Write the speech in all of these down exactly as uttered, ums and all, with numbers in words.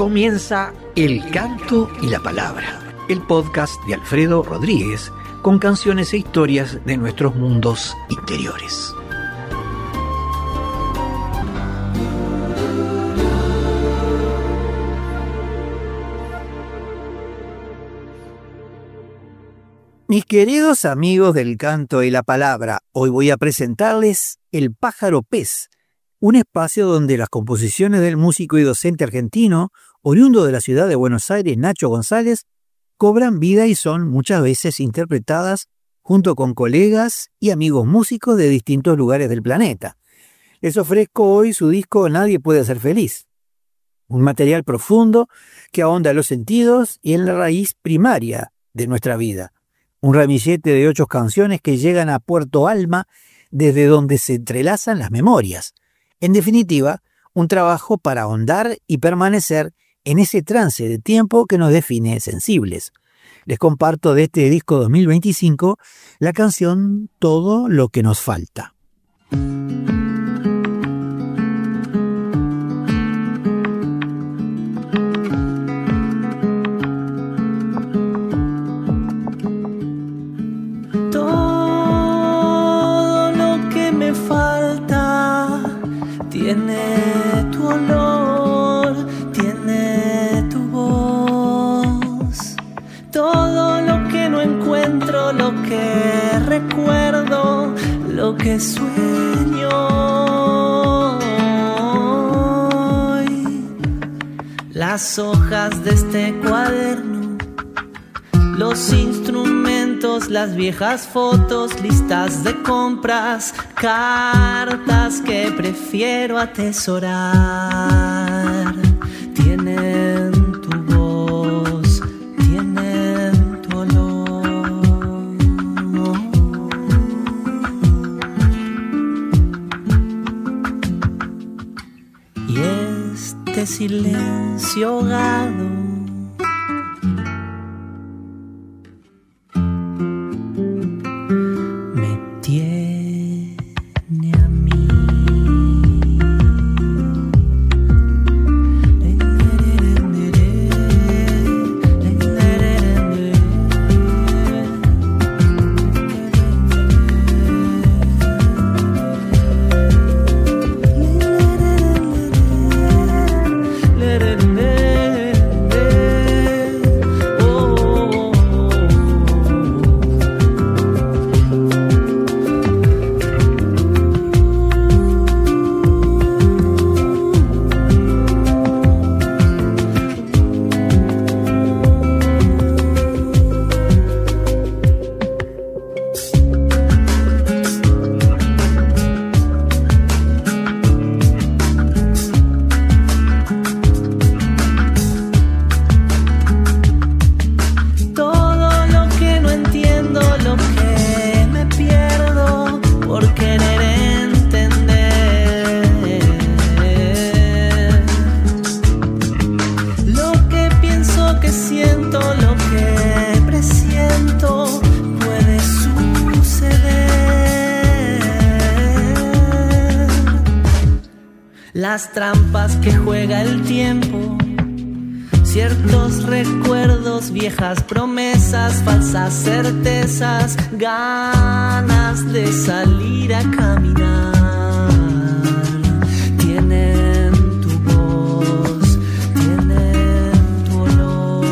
Comienza El Canto y la Palabra, el podcast de Alfredo Rodríguez, con canciones e historias de nuestros mundos interiores. Mis queridos amigos del Canto y la Palabra, hoy voy a presentarles El Pájaro Pez, un espacio donde las composiciones del músico y docente argentino, oriundo de la ciudad de Buenos Aires, Nacho González, cobran vida y son muchas veces interpretadas junto con colegas y amigos músicos de distintos lugares del planeta. Les ofrezco hoy su disco Nadie puede ser feliz, un material profundo que ahonda en los sentidos y en la raíz primaria de nuestra vida. Un ramillete de ocho canciones que llegan a Puerto Alma, desde donde se entrelazan las memorias. En definitiva, un trabajo para ahondar y permanecer en ese trance de tiempo que nos define sensibles. Les comparto de este disco dos mil veinticinco la canción Todo lo que nos falta. Todo lo que me falta tiene tu olor, tiene tu voz. Todo lo que no encuentro, lo que recuerdo, lo que sueño hoy. Las hojas de este cuaderno, los instrumentos, las viejas fotos, listas de compras, cartas que prefiero atesorar. Tienen tu voz, tienen tu olor. Y este silencio ahogado las trampas que juega el tiempo, ciertos recuerdos, viejas promesas, falsas certezas, ganas de salir a caminar. Tienen tu voz, tienen tu olor.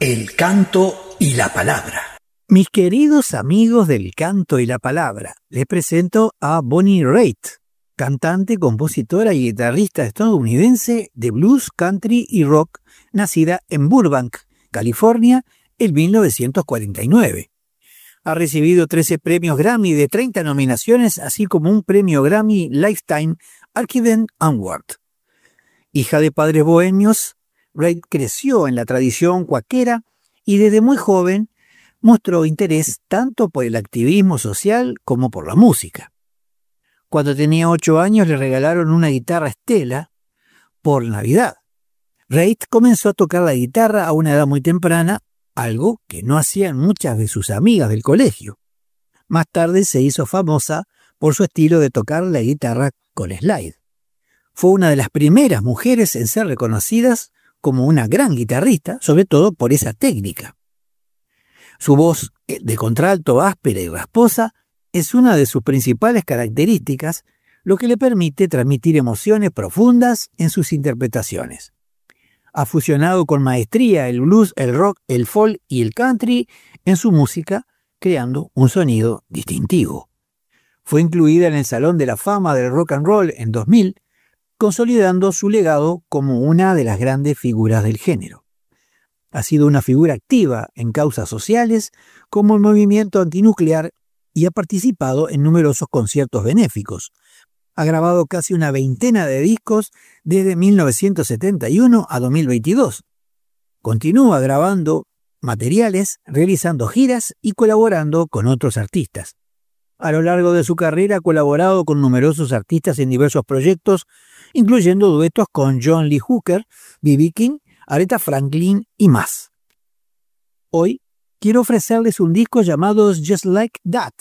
El canto y la palabra. Mis queridos amigos del canto y la palabra, les presento a Bonnie Raitt, cantante, compositora y guitarrista estadounidense de blues, country y rock, nacida en Burbank, California, en mil novecientos cuarenta y nueve. Ha recibido trece premios Grammy de treinta nominaciones, así como un premio Grammy Lifetime Achievement Award. Hija de padres bohemios, Raitt creció en la tradición cuáquera y desde muy joven mostró interés tanto por el activismo social como por la música. Cuando tenía ocho años le regalaron una guitarra Stella por Navidad. Raitt comenzó a tocar la guitarra a una edad muy temprana, algo que no hacían muchas de sus amigas del colegio. Más tarde se hizo famosa por su estilo de tocar la guitarra con slide. Fue una de las primeras mujeres en ser reconocidas como una gran guitarrista, sobre todo por esa técnica. Su voz de contralto áspera y rasposa es una de sus principales características, lo que le permite transmitir emociones profundas en sus interpretaciones. Ha fusionado con maestría el blues, el rock, el folk y el country en su música, creando un sonido distintivo. Fue incluida en el Salón de la Fama del Rock and Roll en dos mil, consolidando su legado como una de las grandes figuras del género. Ha sido una figura activa en causas sociales como el movimiento antinuclear y ha participado en numerosos conciertos benéficos. Ha grabado casi una veintena de discos desde mil novecientos setenta y uno a dos mil veintidós. Continúa grabando materiales, realizando giras y colaborando con otros artistas. A lo largo de su carrera ha colaborado con numerosos artistas en diversos proyectos, incluyendo duetos con John Lee Hooker, B B King, Aretha Franklin y más. Hoy quiero ofrecerles un disco llamado Just Like That,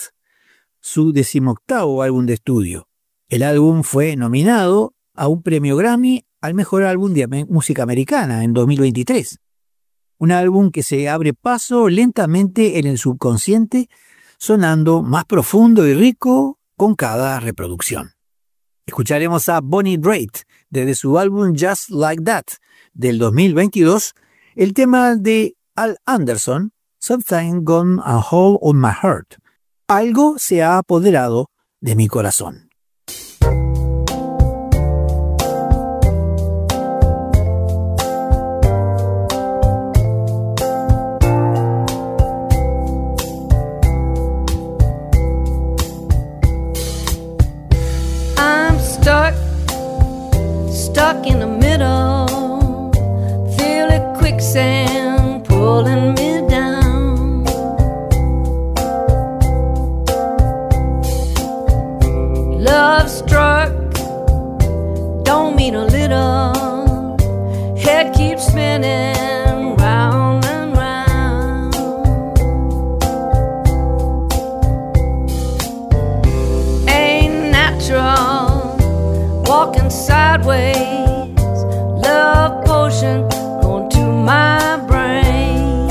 su decimoctavo álbum de estudio. El álbum fue nominado a un premio Grammy al mejor álbum de música americana en dos mil veintitrés. Un álbum que se abre paso lentamente en el subconsciente, sonando más profundo y rico con cada reproducción. Escucharemos a Bonnie Raitt desde su álbum Just Like That del dos mil veintidós, el tema de Al Anderson, Something Gone a Hole on My Heart. Algo se ha apoderado de mi corazón. Stuck in the middle, feel it quicksand pulling me down. Love struck, don't mean a little, head keeps spinning round and round. Ain't natural, walking sideways, love potion going to my brain.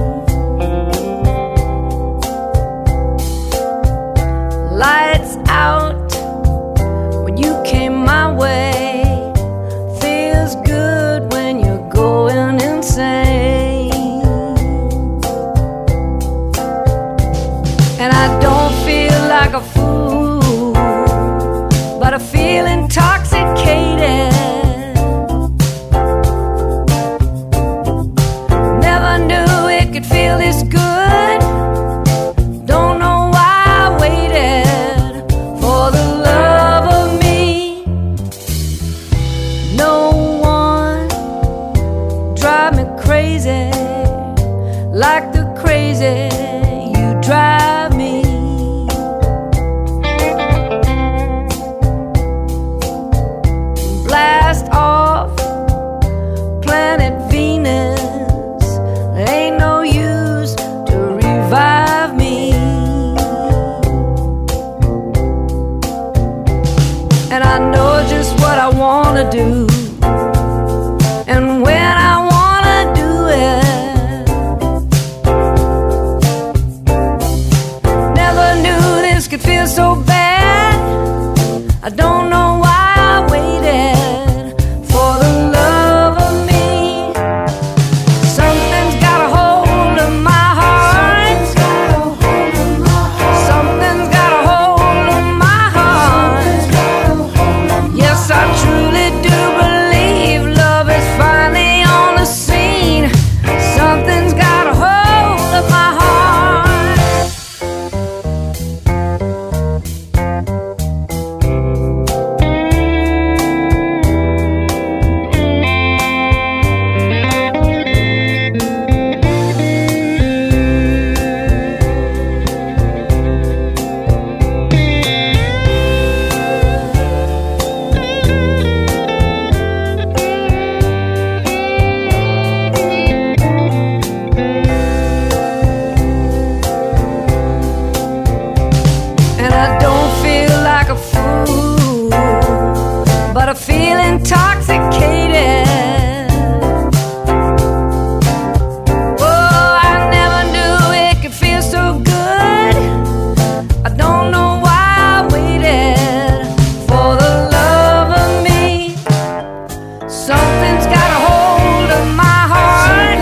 Lights out when you came my way, feels good when you're going insane. And I don't feel like a fool, but I feel intoxicated. Never knew it could feel this good. Don't know why I waited for the love of me. No one drive me crazy like the crazy you drive me. Blast off planet Venus, there ain't no use to revive me. And I know just what I wanna do, and when I wanna do it. Something's got a hold of my heart.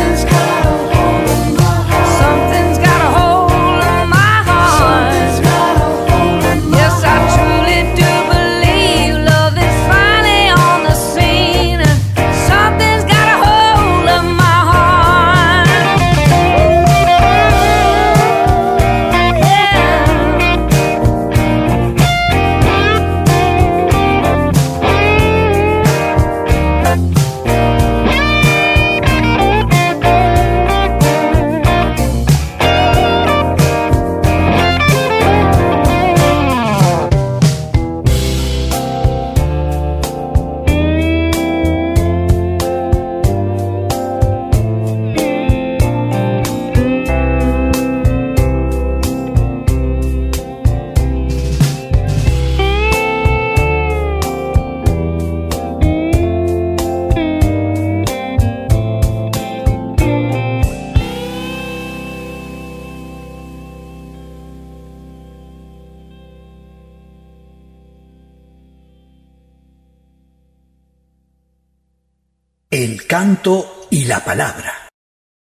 Something's got a hold of my heart. Yes, I truly do believe love is finally on the scene. Something's got a hold of my heart. Yeah. El canto y la palabra.